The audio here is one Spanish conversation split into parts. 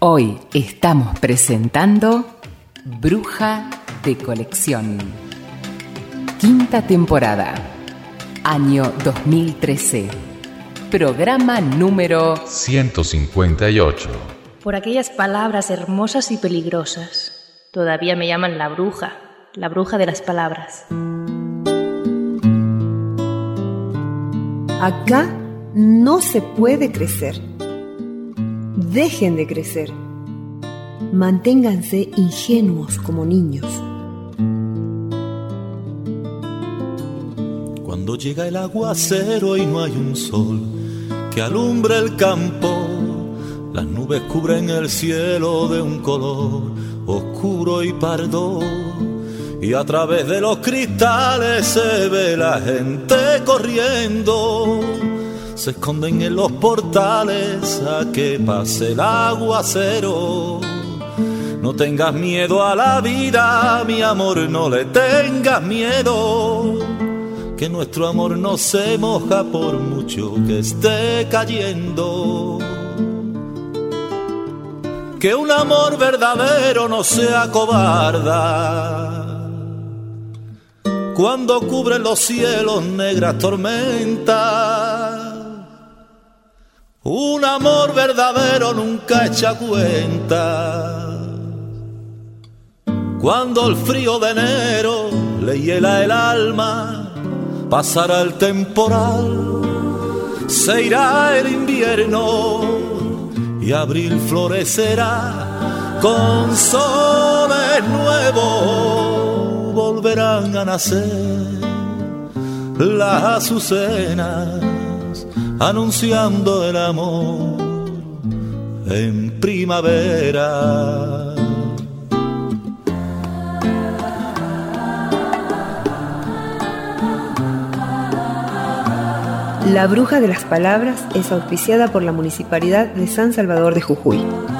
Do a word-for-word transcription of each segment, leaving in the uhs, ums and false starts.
Hoy estamos presentando Bruja de Colección. Quinta temporada, año dos mil trece. Programa número ciento cincuenta y ocho. Por aquellas palabras hermosas y peligrosas, todavía me llaman la bruja, la bruja de las palabras. Acá no se puede crecer. Dejen de crecer. Manténganse ingenuos como niños. Cuando llega el aguacero y no hay un sol que alumbre el campo, las nubes cubren el cielo de un color oscuro y pardo, y a través de los cristales se ve la gente corriendo. Se esconden en los portales a que pase el aguacero. No tengas miedo a la vida, mi amor, no le tengas miedo, que nuestro amor no se moja por mucho que esté cayendo. Que un amor verdadero no se acobarda cuando cubren los cielos negras tormentas. Un amor verdadero nunca echa cuenta cuando el frío de enero le hiela el alma. Pasará el temporal, se irá el invierno y abril florecerá con soles nuevos. Volverán a nacer las azucenas anunciando el amor en primavera. La Bruja de las Palabras es auspiciada por la Municipalidad de San Salvador de Jujuy.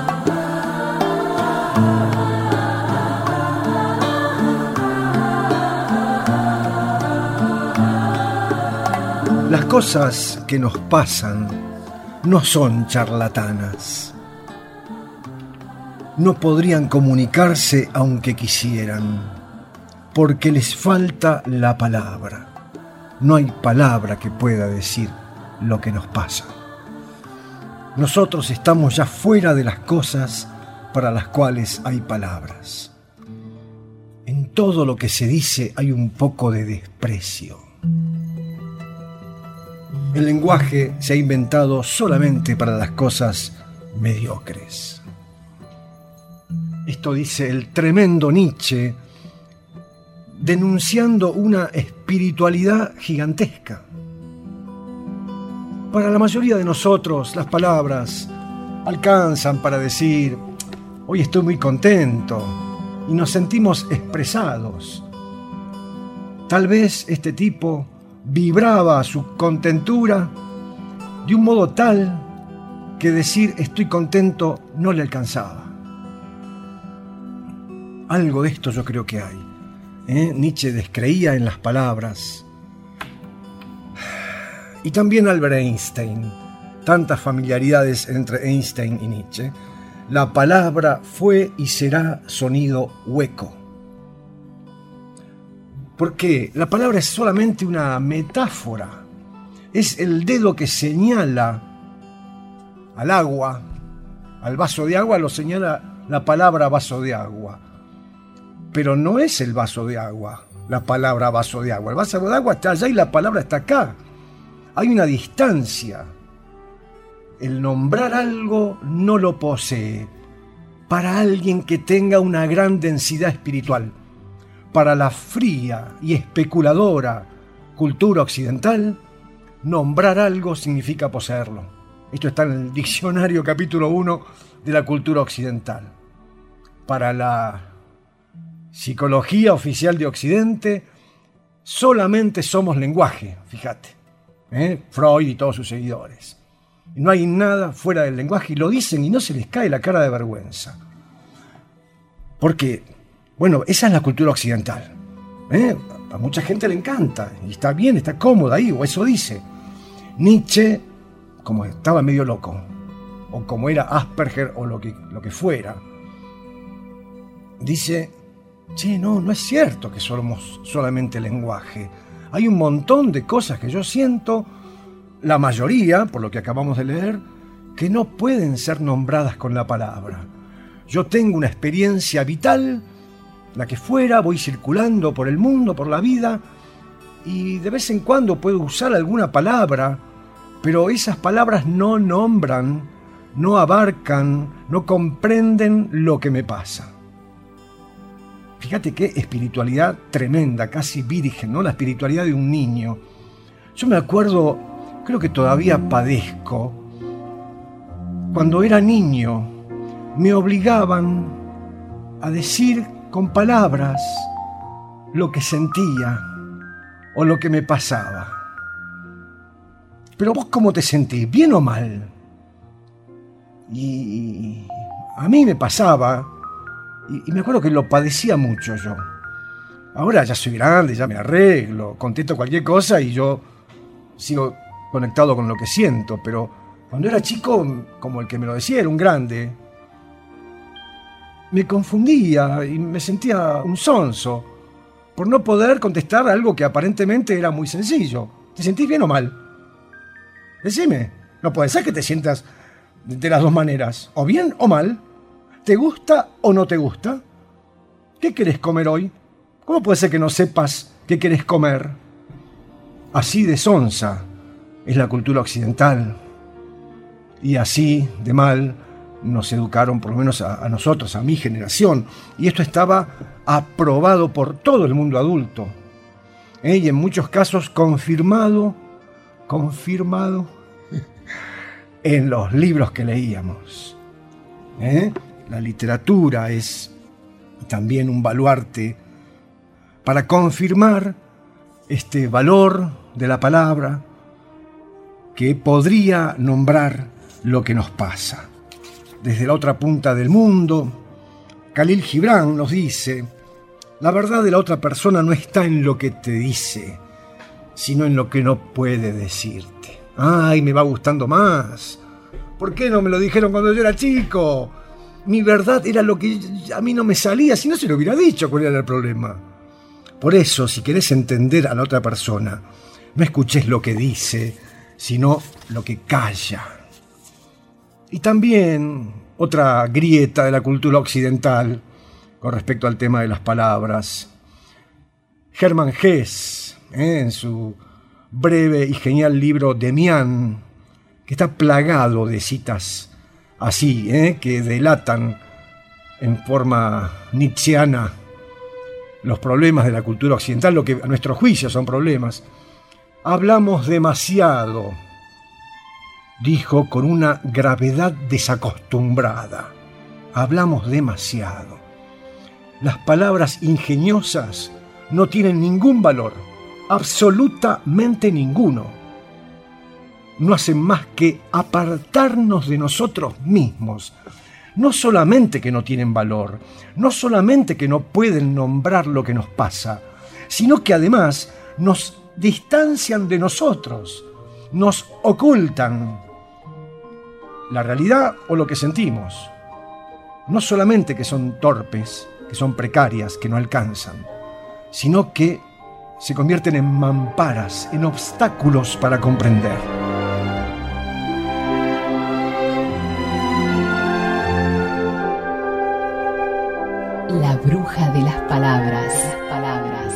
Las cosas que nos pasan no son charlatanas. No podrían comunicarse aunque quisieran, porque les falta la palabra. No hay palabra que pueda decir lo que nos pasa. Nosotros estamos ya fuera de las cosas para las cuales hay palabras. En todo lo que se dice hay un poco de desprecio. El lenguaje se ha inventado solamente para las cosas mediocres. Esto dice el tremendo Nietzsche, denunciando una espiritualidad gigantesca. Para la mayoría de nosotros, las palabras alcanzan para decir, hoy estoy muy contento, y nos sentimos expresados. Tal vez este tipo vibraba su contentura de un modo tal que decir estoy contento no le alcanzaba. Algo de esto yo creo que hay. ¿Eh? Nietzsche descreía en las palabras. Y también Albert Einstein. Tantas familiaridades entre Einstein y Nietzsche. La palabra fue y será sonido hueco. ¿Por qué? La palabra es solamente una metáfora. Es el dedo que señala al agua. Al vaso de agua lo señala la palabra vaso de agua. Pero no es el vaso de agua, la palabra vaso de agua. El vaso de agua está allá y la palabra está acá. Hay una distancia. El nombrar algo no lo posee. Para alguien que tenga una gran densidad espiritual, para la fría y especuladora cultura occidental, nombrar algo significa poseerlo. Esto está en el diccionario capítulo uno de la cultura occidental. Para la psicología oficial de Occidente, solamente somos lenguaje, fíjate, ¿eh? Freud y todos sus seguidores. No hay nada fuera del lenguaje y lo dicen y no se les cae la cara de vergüenza. Porque, bueno, esa es la cultura occidental. ¿eh? A mucha gente le encanta y está bien, está cómoda ahí, o eso dice. Nietzsche, como estaba medio loco, o como era Asperger o lo que, lo que fuera, dice, che, no, no es cierto que somos solamente lenguaje. Hay un montón de cosas que yo siento, la mayoría, por lo que acabamos de leer, que no pueden ser nombradas con la palabra. Yo tengo una experiencia vital, la que fuera, voy circulando por el mundo, por la vida, y de vez en cuando puedo usar alguna palabra, pero esas palabras no nombran, no abarcan, no comprenden lo que me pasa. Fíjate qué espiritualidad tremenda, casi virgen, ¿no? La espiritualidad de un niño. Yo me acuerdo, creo que todavía padezco, cuando era niño, me obligaban a decir con palabras lo que sentía o lo que me pasaba. Pero vos, ¿cómo te sentís? ¿Bien o mal? Y a mí me pasaba, y me acuerdo que lo padecía mucho yo. Ahora ya soy grande, ya me arreglo, contesto cualquier cosa y yo sigo conectado con lo que siento, pero cuando era chico, como el que me lo decía, era un grande, me confundía y me sentía un sonso por no poder contestar algo que aparentemente era muy sencillo. ¿Te sentís bien o mal? Decime, no puede ser que te sientas de las dos maneras, o bien o mal. ¿Te gusta o no te gusta? ¿Qué querés comer hoy? ¿Cómo puede ser que no sepas qué querés comer? Así de sonsa es la cultura occidental. Y así de mal nos educaron, por lo menos a, a nosotros, a mi generación. Y esto estaba aprobado por todo el mundo adulto. ¿Eh? Y en muchos casos confirmado, confirmado en los libros que leíamos. ¿Eh? La literatura es también un baluarte para confirmar este valor de la palabra que podría nombrar lo que nos pasa. Desde la otra punta del mundo, Khalil Gibran nos dice, la verdad de la otra persona no está en lo que te dice, sino en lo que no puede decirte. ¡Ay, me va gustando más! ¿Por qué no me lo dijeron cuando yo era chico? Mi verdad era lo que a mí no me salía, si no se lo hubiera dicho cuál era el problema. Por eso, si querés entender a la otra persona, no escuches lo que dice, sino lo que calla. Y también otra grieta de la cultura occidental con respecto al tema de las palabras. Hermann Hesse, ¿eh? en su breve y genial libro Demián, que está plagado de citas así, ¿eh? que delatan en forma nietzscheana los problemas de la cultura occidental, lo que a nuestro juicio son problemas. Hablamos demasiado, dijo con una gravedad desacostumbrada. Hablamos demasiado. Las palabras ingeniosas no tienen ningún valor, absolutamente ninguno. No hacen más que apartarnos de nosotros mismos. No solamente que no tienen valor, no solamente que no pueden nombrar lo que nos pasa, sino que además nos distancian de nosotros, nos ocultan la realidad o lo que sentimos. No solamente que son torpes, que son precarias, que no alcanzan, sino que se convierten en mamparas, en obstáculos para comprender. La bruja de las palabras. Las palabras.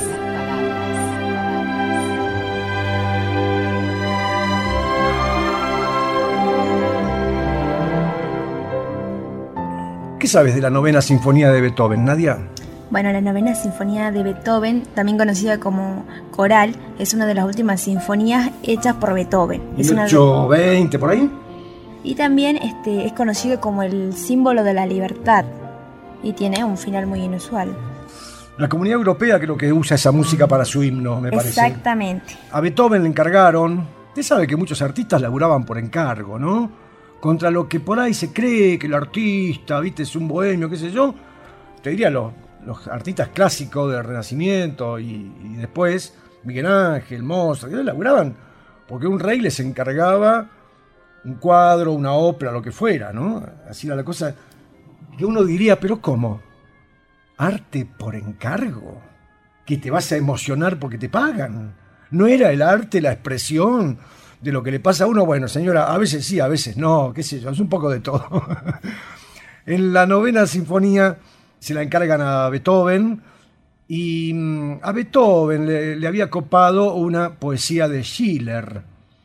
¿Qué sabes de la novena sinfonía de Beethoven, Nadia? Bueno, la novena sinfonía de Beethoven, también conocida como coral, es una de las últimas sinfonías hechas por Beethoven. Es mil ochocientos veinte, de... por ahí. Y también este, es conocido como el símbolo de la libertad y tiene un final muy inusual. La Comunidad Europea creo que usa esa música para su himno, me parece. Exactamente. A Beethoven le encargaron, usted sabe que muchos artistas laburaban por encargo, ¿no? Contra lo que por ahí se cree que el artista, viste, es un bohemio, qué sé yo. Te diría los, los artistas clásicos del Renacimiento y, y después Miguel Ángel, Mozart, que laburaban porque un rey les encargaba un cuadro, una ópera, lo que fuera, ¿no? Así era la cosa que uno diría, pero ¿cómo? ¿Arte por encargo? ¿Que te vas a emocionar porque te pagan? ¿No era el arte la expresión de lo que le pasa a uno? Bueno, señora, a veces sí, a veces no, qué sé yo, es un poco de todo. En la novena sinfonía se la encargan a Beethoven, y a Beethoven le, le había copado una poesía de Schiller,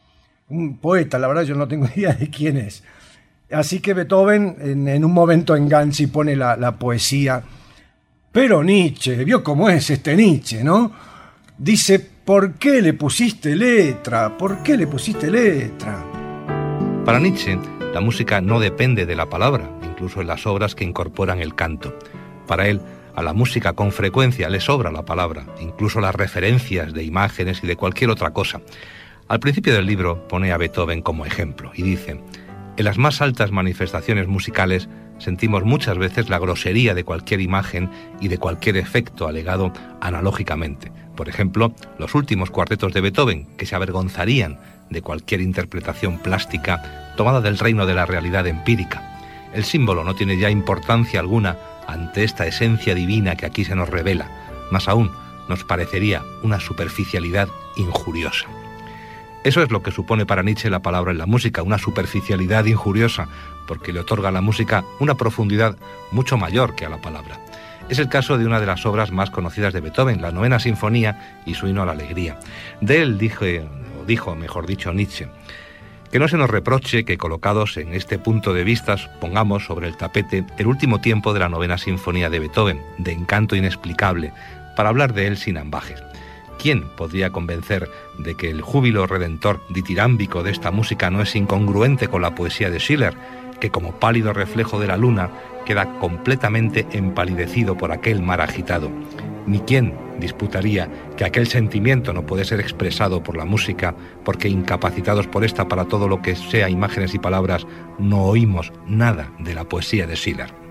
un poeta, la verdad yo no tengo idea de quién es. Así que Beethoven en, en un momento engancha y pone la, la poesía. Pero Nietzsche, vio cómo es este Nietzsche, ¿no? Dice, ¿por qué le pusiste letra? ¿Por qué le pusiste letra? Para Nietzsche, la música no depende de la palabra, incluso en las obras que incorporan el canto. Para él, a la música con frecuencia le sobra la palabra, incluso las referencias de imágenes y de cualquier otra cosa. Al principio del libro pone a Beethoven como ejemplo y dice: en las más altas manifestaciones musicales sentimos muchas veces la grosería de cualquier imagen y de cualquier efecto alegado analógicamente. Por ejemplo, los últimos cuartetos de Beethoven, que se avergonzarían de cualquier interpretación plástica tomada del reino de la realidad empírica. El símbolo no tiene ya importancia alguna ante esta esencia divina que aquí se nos revela. Más aún, nos parecería una superficialidad injuriosa. Eso es lo que supone para Nietzsche la palabra en la música, una superficialidad injuriosa, porque le otorga a la música una profundidad mucho mayor que a la palabra. Es el caso de una de las obras más conocidas de Beethoven, la Novena Sinfonía y su Himno a la Alegría. De él dije, o dijo, mejor dicho, Nietzsche, que no se nos reproche que colocados en este punto de vista pongamos sobre el tapete el último tiempo de la Novena Sinfonía de Beethoven, de encanto inexplicable, para hablar de él sin ambajes. ¿Quién podría convencer de que el júbilo redentor ditirámbico de esta música no es incongruente con la poesía de Schiller, que como pálido reflejo de la luna queda completamente empalidecido por aquel mar agitado? Ni quién disputaría que aquel sentimiento no puede ser expresado por la música, porque incapacitados por esta para todo lo que sea imágenes y palabras, no oímos nada de la poesía de Schiller.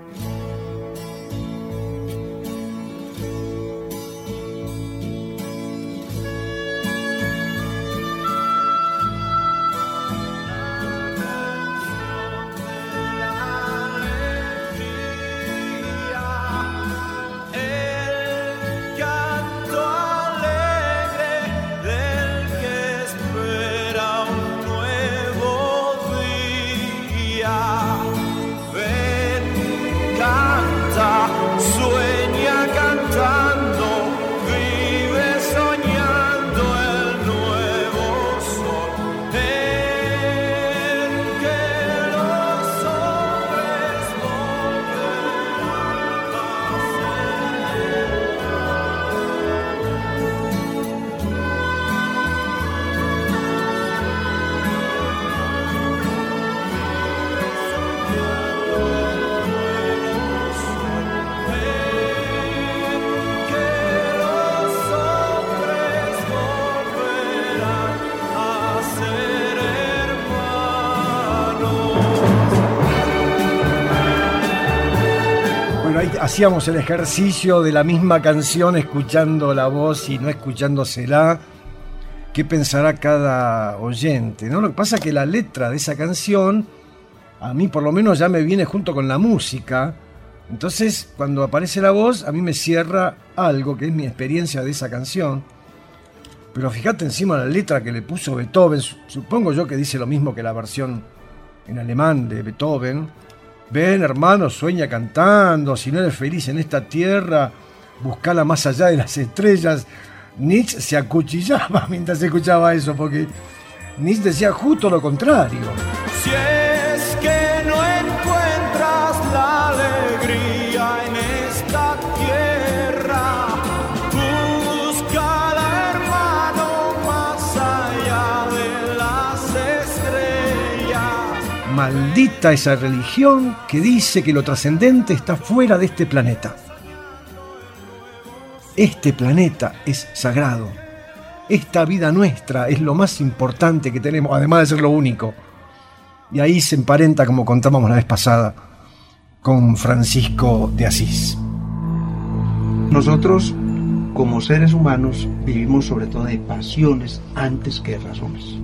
Hacíamos el ejercicio de la misma canción, escuchando la voz y no escuchándosela. ¿Qué pensará cada oyente, ¿no? Lo que pasa es que la letra de esa canción, a mí por lo menos ya me viene junto con la música. Entonces, cuando aparece la voz, a mí me cierra algo que es mi experiencia de esa canción. Pero fíjate encima la letra que le puso Beethoven. Supongo yo que dice lo mismo que la versión en alemán de Beethoven. Ven, hermano, sueña cantando, si no eres feliz en esta tierra, buscala más allá de las estrellas. Nietzsche se acuchillaba mientras escuchaba eso, porque Nietzsche decía justo lo contrario. Si es que no encuentras la alegría en esta tierra, búscala, hermano, más allá de las estrellas. Maldita esa religión que dice que lo trascendente está fuera de este planeta. Este planeta es sagrado. Esta vida nuestra es lo más importante que tenemos, además de ser lo único. Y ahí se emparenta, como contábamos la vez pasada, con Francisco de Asís. Nosotros, como seres humanos, vivimos sobre todo de pasiones antes que de razones.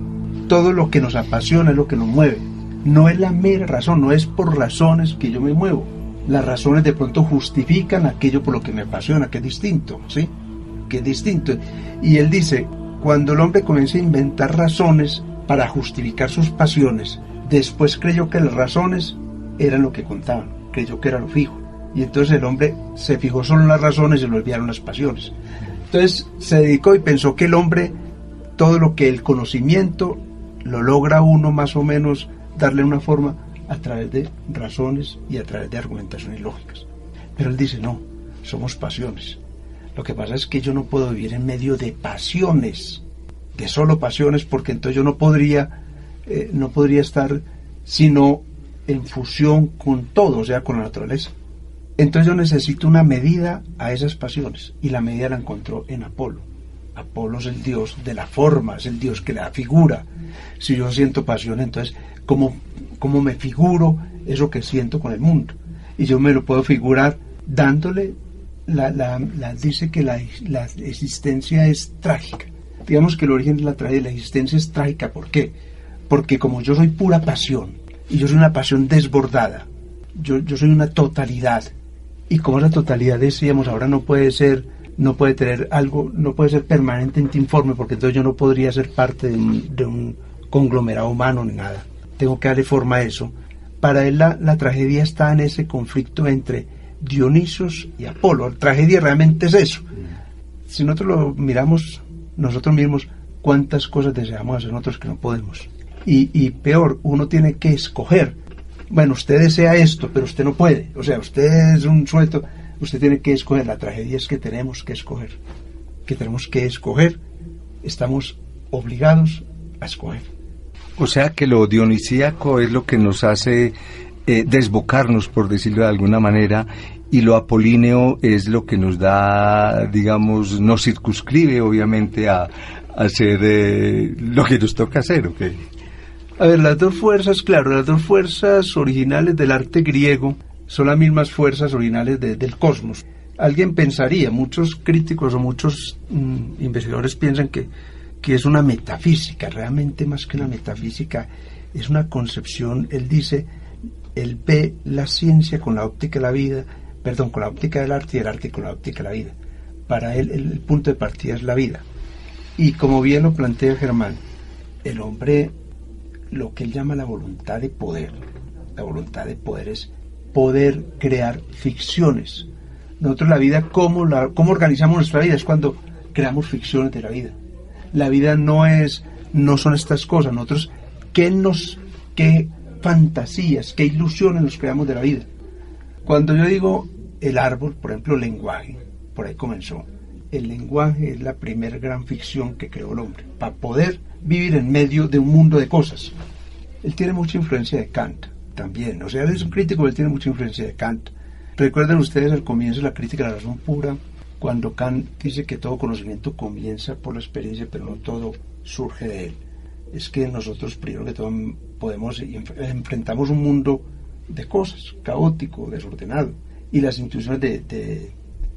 todo lo que nos apasiona es lo que nos mueve. No es la mera razón, no es por razones que yo me muevo. Las razones de pronto justifican aquello por lo que me apasiona, que es distinto, ¿sí? Que es distinto. Y él dice, cuando el hombre comienza a inventar razones para justificar sus pasiones, después creyó que las razones eran lo que contaban, creyó que era lo fijo. Y entonces el hombre se fijó solo en las razones y le olvidaron las pasiones. Entonces se dedicó y pensó que el hombre, todo lo que el conocimiento lo logra uno más o menos darle una forma a través de razones y a través de argumentaciones lógicas. Pero él dice, no, somos pasiones. Lo que pasa es que yo no puedo vivir en medio de pasiones, de solo pasiones, porque entonces yo no podría, eh, no podría estar sino en fusión con todo, o sea, con la naturaleza. Entonces yo necesito una medida a esas pasiones, y la medida la encontró en Apolo. Apolo es el dios de la forma, es el dios que le da figura. Si yo siento pasión, entonces, ¿cómo, cómo me figuro eso que siento con el mundo? Y yo me lo puedo figurar dándole, la, la, la, dice que la, la existencia es trágica. Digamos que el origen de la tragedia, la existencia es trágica. ¿Por qué? Porque como yo soy pura pasión, y yo soy una pasión desbordada, yo, yo soy una totalidad, y como esa totalidad, decíamos, ahora no puede ser, no puede tener algo, no puede ser permanentemente informe, porque entonces yo no podría ser parte de un, de un conglomerado humano ni nada. Tengo que darle forma a eso. Para él la, la tragedia está en ese conflicto entre Dionisos y Apolo. La tragedia realmente es eso. Si nosotros lo miramos nosotros mismos, cuántas cosas deseamos hacer nosotros que no podemos. Y, y peor, uno tiene que escoger. Bueno, usted desea esto, pero usted no puede. O sea, usted es un suelto, usted tiene que escoger. La tragedia es que tenemos que escoger. Que tenemos que escoger. Estamos obligados a escoger. O sea que lo dionisíaco es lo que nos hace eh, desbocarnos, por decirlo de alguna manera, y lo apolíneo es lo que nos da, digamos, nos circunscribe obviamente a, a hacer eh, lo que nos toca hacer, ¿ok? A ver, las dos fuerzas, claro, las dos fuerzas originales del arte griego son las mismas fuerzas originales de, del cosmos. Alguien pensaría, muchos críticos o muchos mm, investigadores piensan que, que es una metafísica, realmente más que una metafísica, es una concepción. Él dice, él ve la ciencia con la óptica de la vida, perdón, con la óptica del arte y el arte con la óptica de la vida. Para él el, el punto de partida es la vida. Y como bien lo plantea Germán, el hombre, lo que él llama la voluntad de poder, la voluntad de poder es poder crear ficciones. Nosotros la vida, ¿cómo, la, cómo organizamos nuestra vida? Es cuando creamos ficciones de la vida. La vida no es, no son estas cosas. Nosotros, ¿qué nos, qué fantasías, qué ilusiones nos creamos de la vida? Cuando yo digo el árbol, por ejemplo, el lenguaje, por ahí comenzó. El lenguaje es la primera gran ficción que creó el hombre, para poder vivir en medio de un mundo de cosas. Él tiene mucha influencia de Kant también, o sea, él es un crítico, él tiene mucha influencia de Kant. Recuerden ustedes al comienzo de la crítica de la razón pura, cuando Kant dice que todo conocimiento comienza por la experiencia, pero no todo surge de él. Es que nosotros, primero que todo, podemos enfrentamos un mundo de cosas, caótico, desordenado, y las intuiciones de, de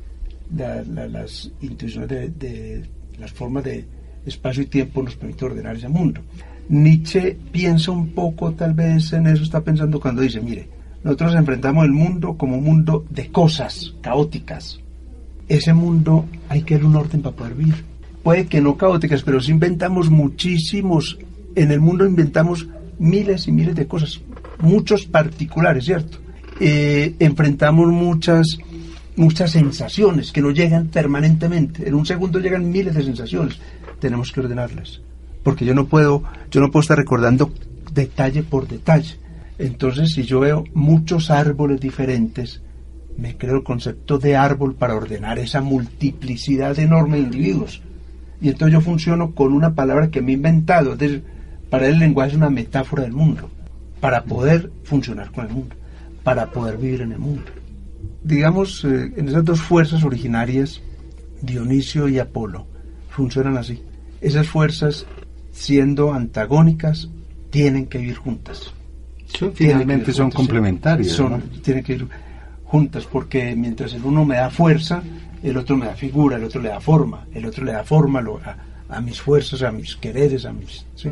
la, la, las intuiciones de, de las formas de espacio y tiempo nos permiten ordenar ese mundo. Nietzsche piensa un poco tal vez en eso, está pensando cuando dice, mire, nosotros enfrentamos el mundo como un mundo de cosas caóticas. Ese mundo hay que darle un orden para poder vivir. Puede que no caóticas, pero si inventamos muchísimos, en el mundo inventamos miles y miles de cosas, muchos particulares, ¿cierto? Eh, enfrentamos muchas, muchas sensaciones que nos llegan permanentemente. En un segundo llegan miles de sensaciones. Tenemos que ordenarlas, porque yo no puedo, yo no puedo estar recordando detalle por detalle. Entonces, si yo veo muchos árboles diferentes, me creo el concepto de árbol para ordenar esa multiplicidad enorme de individuos. Y entonces yo funciono con una palabra que me he inventado. Es decir, para él el lenguaje es una metáfora del mundo, para poder funcionar con el mundo, para poder vivir en el mundo. Digamos, eh, en esas dos fuerzas originarias, Dionisio y Apolo, funcionan así. Esas fuerzas, siendo antagónicas, tienen que vivir juntas. Sí, finalmente son juntas, complementarias. Son, ¿no? Tienen que ir juntas, porque mientras el uno me da fuerza, el otro me da figura, el otro le da forma, el otro le da forma lo, a, a mis fuerzas, a mis quereres, a mis... ¿sí?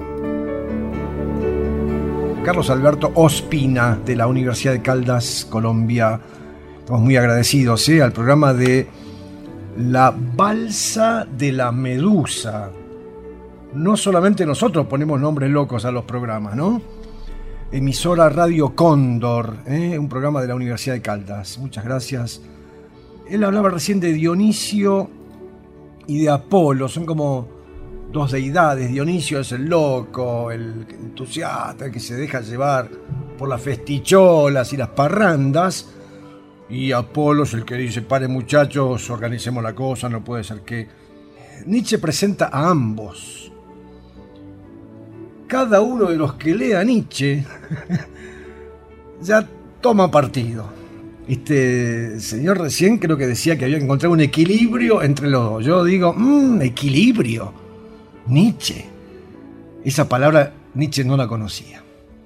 Carlos Alberto Ospina, de la Universidad de Caldas, Colombia. Estamos muy agradecidos ¿eh? al programa de La Balsa de la Medusa. No solamente nosotros ponemos nombres locos a los programas, ¿no? Emisora Radio Cóndor, ¿eh? un programa de la Universidad de Caldas. Muchas gracias. Él hablaba recién de Dionisio y de Apolo, son como dos deidades. Dionisio es el loco, el entusiasta, el que se deja llevar por las festicholas y las parrandas, y Apolo es el que dice, paren muchachos, organicemos la cosa, no puede ser que... Nietzsche presenta a ambos. Cada uno de los que lea Nietzsche ya toma partido. Este señor recién creo que decía que había que encontrar un equilibrio entre los dos. Yo digo, mmm, equilibrio. Nietzsche. Esa palabra Nietzsche no la conocía.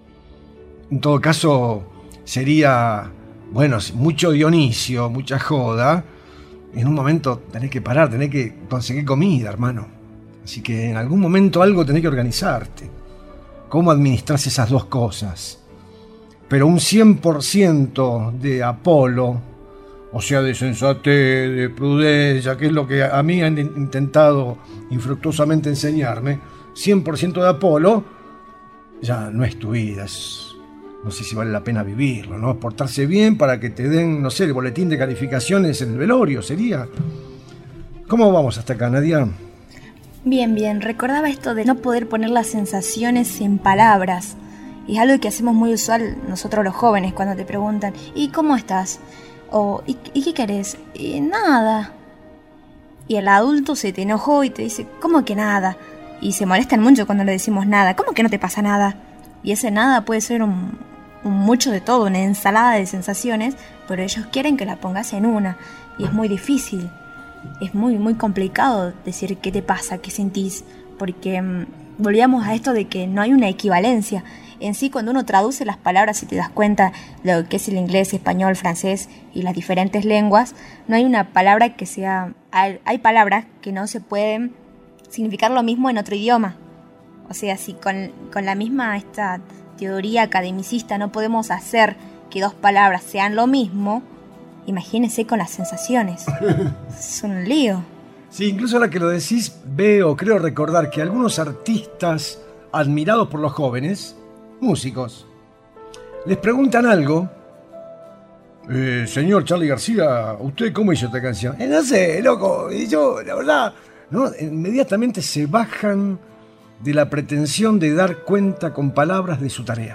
En todo caso, sería, bueno, mucho Dionisio, mucha joda. En un momento tenés que parar, tenés que conseguir comida, hermano. Así que en algún momento algo tenés que organizarte. ¿Cómo administrás esas dos cosas? Pero un cien por ciento de Apolo, o sea, de sensatez, de prudencia, que es lo que a mí han intentado infructuosamente enseñarme, cien por ciento de Apolo, ya no es tu vida, es, no sé si vale la pena vivirlo, ¿no? Portarse bien para que te den, no sé, el boletín de calificaciones en el velorio, sería. ¿Cómo vamos hasta acá, Nadia? Bien, bien, recordaba esto de no poder poner las sensaciones en palabras. Y es algo que hacemos muy usual nosotros los jóvenes cuando te preguntan, ¿y cómo estás? O, ¿y, ¿y qué querés? Y, nada. Y el adulto se te enojó y te dice, ¿cómo que nada? Y se molestan mucho cuando le decimos nada. ¿Cómo que no te pasa nada? Y ese nada puede ser un, un mucho de todo, una ensalada de sensaciones, pero ellos quieren que la pongas en una. Y es muy difícil. Es muy, muy complicado decir qué te pasa, qué sentís. Porque mmm, volvíamos a esto de que no hay una equivalencia. En sí, cuando uno traduce las palabras y te das cuenta de lo que es el inglés, español, francés y las diferentes lenguas, no hay una palabra que sea... Hay, hay palabras que no se pueden significar lo mismo en otro idioma. O sea, si con, con la misma esta teoría academicista no podemos hacer que dos palabras sean lo mismo, imagínense con las sensaciones. Es un lío. Sí, incluso ahora que lo decís, veo, creo recordar que algunos artistas admirados por los jóvenes, músicos, les preguntan algo. Eh, señor Charly García, ¿usted cómo hizo esta canción? Eh, no sé, loco, y yo, la verdad, ¿no? Inmediatamente se bajan de la pretensión de dar cuenta con palabras de su tarea.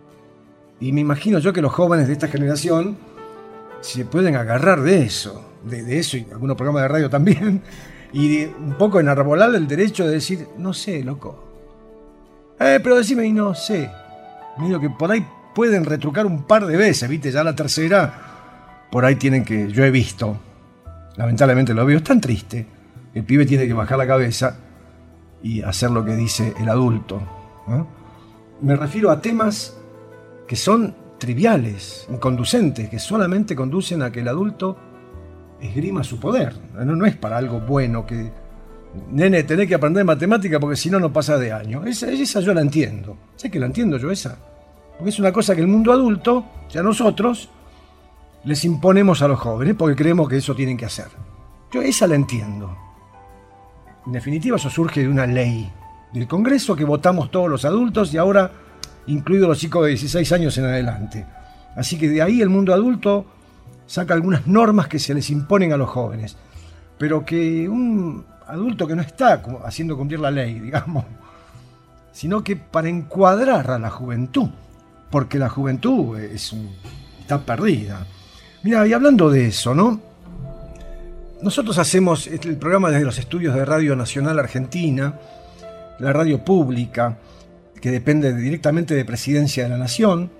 Y me imagino yo que los jóvenes de esta generación se pueden agarrar de eso, de, de eso y algunos programas de radio también, y de, un poco enarbolar el derecho de decir, no sé, loco. Eh, pero decime, y no sé. Miro que por ahí pueden retrucar un par de veces, ¿viste? Ya la tercera, por ahí tienen que... Yo he visto, lamentablemente lo veo, es tan triste. El pibe tiene que bajar la cabeza y hacer lo que dice el adulto, ¿no? Me refiero a temas que son triviales, inconducentes, que solamente conducen a que el adulto esgrima su poder. No, no es para algo bueno que... Nene, tenés que aprender matemática porque si no, no pasa de año. Esa, esa yo la entiendo. ¿Sé que la entiendo yo esa? Porque es una cosa que el mundo adulto, ya nosotros, les imponemos a los jóvenes porque creemos que eso tienen que hacer. Yo esa la entiendo. En definitiva, eso surge de una ley del Congreso que votamos todos los adultos y ahora incluidos los chicos de dieciséis años en adelante. Así que de ahí el mundo adulto saca algunas normas que se les imponen a los jóvenes. Pero que un adulto que no está haciendo cumplir la ley, digamos, sino que para encuadrar a la juventud, porque la juventud es un, está perdida. Mira, y hablando de eso, ¿no? Nosotros hacemos el programa desde los estudios de Radio Nacional Argentina, la radio pública, que depende directamente de Presidencia de la Nación,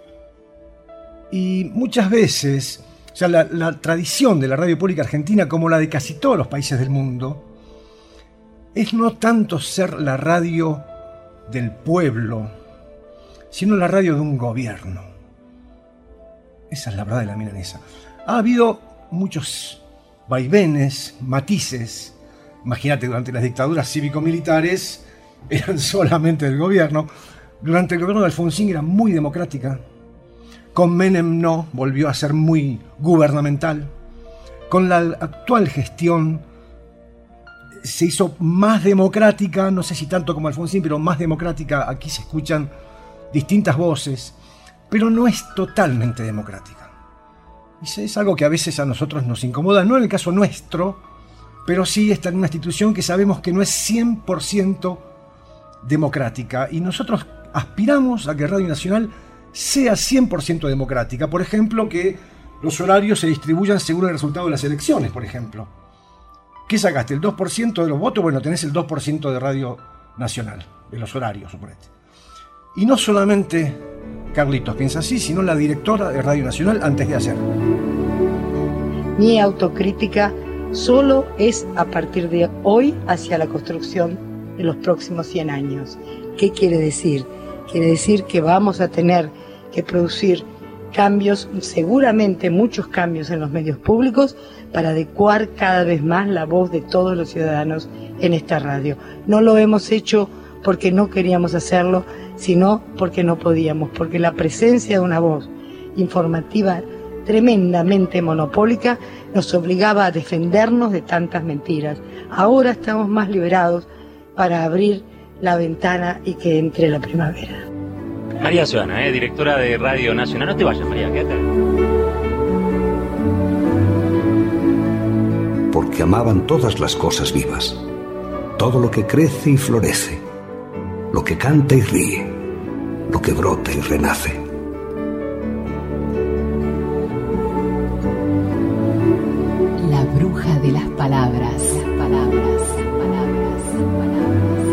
y muchas veces, o sea, la, la tradición de la radio pública argentina, como la de casi todos los países del mundo, es no tanto ser la radio del pueblo, sino la radio de un gobierno. Esa es la verdad de la milanesa. Ha habido muchos vaivenes, matices, Imagínate, durante las dictaduras cívico-militares eran solamente del gobierno. Durante el gobierno de Alfonsín era muy democrática. Con Menem no, volvió a ser muy gubernamental. Con la actual gestión se hizo más democrática, no sé si tanto como Alfonsín, pero más democrática. Aquí se escuchan distintas voces, pero no es totalmente democrática. Y es algo que a veces a nosotros nos incomoda, no en el caso nuestro, pero sí está en una institución que sabemos que no es cien por ciento democrática. Y nosotros aspiramos a que Radio Nacional sea cien por ciento democrática. Por ejemplo, que los horarios se distribuyan según el resultado de las elecciones, por ejemplo. ¿Qué sacaste? ¿El dos por ciento de los votos? Bueno, tenés el dos por ciento de Radio Nacional, de los horarios, suponete. Y no solamente Carlitos piensa así, sino la directora de Radio Nacional antes de hacerlo. Mi autocrítica solo es a partir de hoy hacia la construcción de los próximos cien años. ¿Qué quiere decir? Quiere decir que vamos a tener que producir cambios, seguramente muchos cambios en los medios públicos, para adecuar cada vez más la voz de todos los ciudadanos en esta radio. No lo hemos hecho porque no queríamos hacerlo, sino porque no podíamos, porque la presencia de una voz informativa tremendamente monopólica nos obligaba a defendernos de tantas mentiras. Ahora estamos más liberados para abrir la ventana y que entre la primavera. María Soana, eh, directora de Radio Nacional. No te vayas, María, quédate. Porque amaban todas las cosas vivas, todo lo que crece y florece, lo que canta y ríe, lo que brota y renace. La bruja de las palabras. Palabras, palabras, palabras.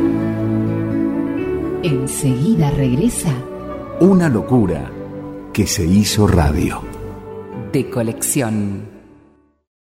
Enseguida regresa Una locura que se hizo radio. De Colección.